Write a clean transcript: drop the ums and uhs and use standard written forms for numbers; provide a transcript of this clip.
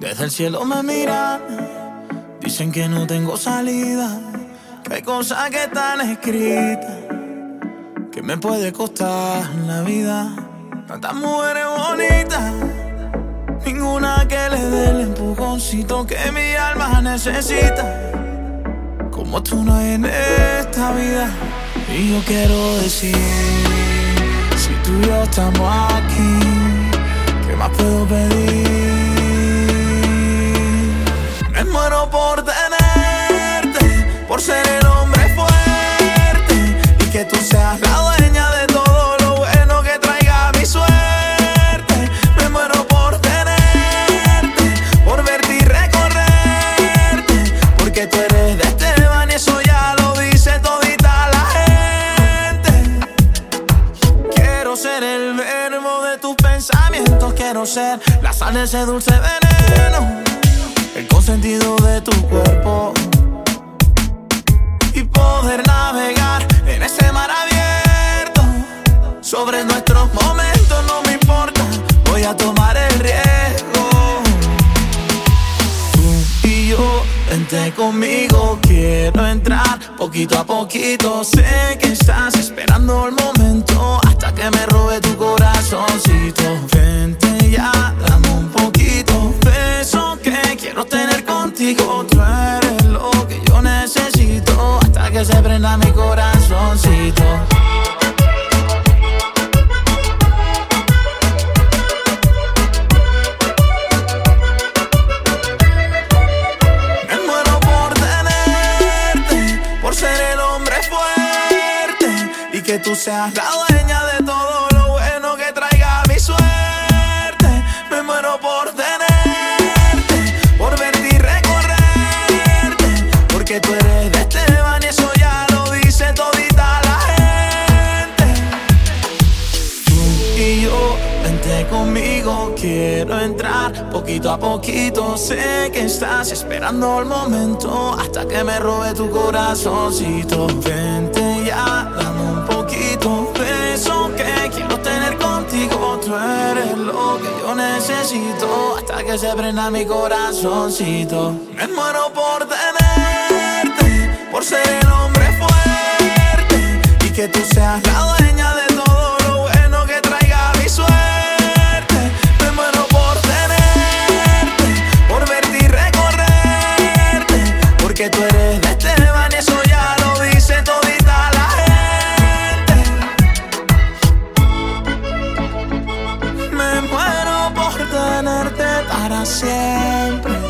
Desde el cielo me miran, dicen que no tengo salida, que hay cosas que están escritas, que me puede costar la vida. Tantas mujeres bonitas, ninguna que le dé el empujoncito que mi alma necesita. Como tú no hay en esta vida. Y yo quiero decir, si tú y yo estamos aquí, ¿qué más puedo pedir? Me muero por tenerte, por ser el hombre fuerte, y que tú seas la dueña de todo lo bueno que traiga mi suerte. Me muero por tenerte, por verte y recorrerte, porque tú eres de Esteban y eso ya lo dice todita la gente. Quiero ser el verbo de tus pensamientos, quiero ser la sal de ese dulce veneno, el consentido de tu cuerpo, y poder navegar en ese mar abierto. Sobre nuestros momentos no me importa, voy a tomar el riesgo. Tú y yo, vente conmigo, quiero entrar poquito a poquito. Sé que estás esperando el momento hasta que me robe tu corazoncito. Vente ya, dame un poquito de eso que quiero tener contigo. Tú eres lo que yo necesito hasta que se prenda mi corazoncito. Me muero por tenerte, por ser el hombre fuerte, y que tú seas la dueña de todo lo bueno que traiga mi suerte. Me muero por tenerte, por verte y recorrerte, porque tú eres de Esteban y eso ya lo dice todita la gente. Tú y yo, vente conmigo, quiero entrar poquito a poquito. Sé que estás esperando el momento hasta que me robe tu corazoncito. Vente ya, dame un poquito de eso que quiero tener contigo. Tú eres lo que yo necesito hasta que se prenda mi corazoncito. Me muero por tenerte, por ser el hombre fuerte, y que tú seas la dueña de todo lo bueno que traiga mi suerte. Me muero por tenerte, por verte y recorrerte, porque tú eres de Esteban y eso ya lo dice todita la gente. Me muero por tenerte para siempre.